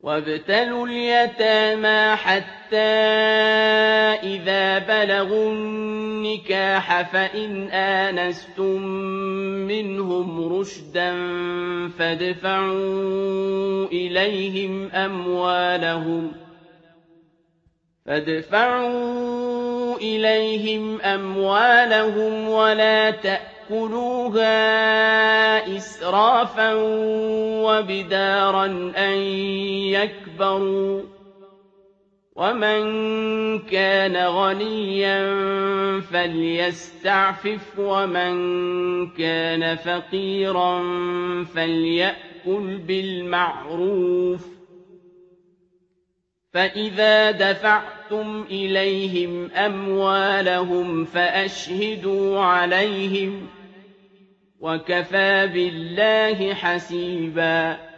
وابتلوا اليتامى حتى إذا بلغوا النكاح فإن آنستم منهم رشدا فادفعوا إليهم أموالهم ولا تأكلوها إسرافا وبدارا أن يكبروا ومن كان غنيا فليستعفف ومن كان فقيرا فليأكل بالمعروف فإذا دفعتم إليهم أموالهم فأشهدوا عليهم وكفى بالله حسيبا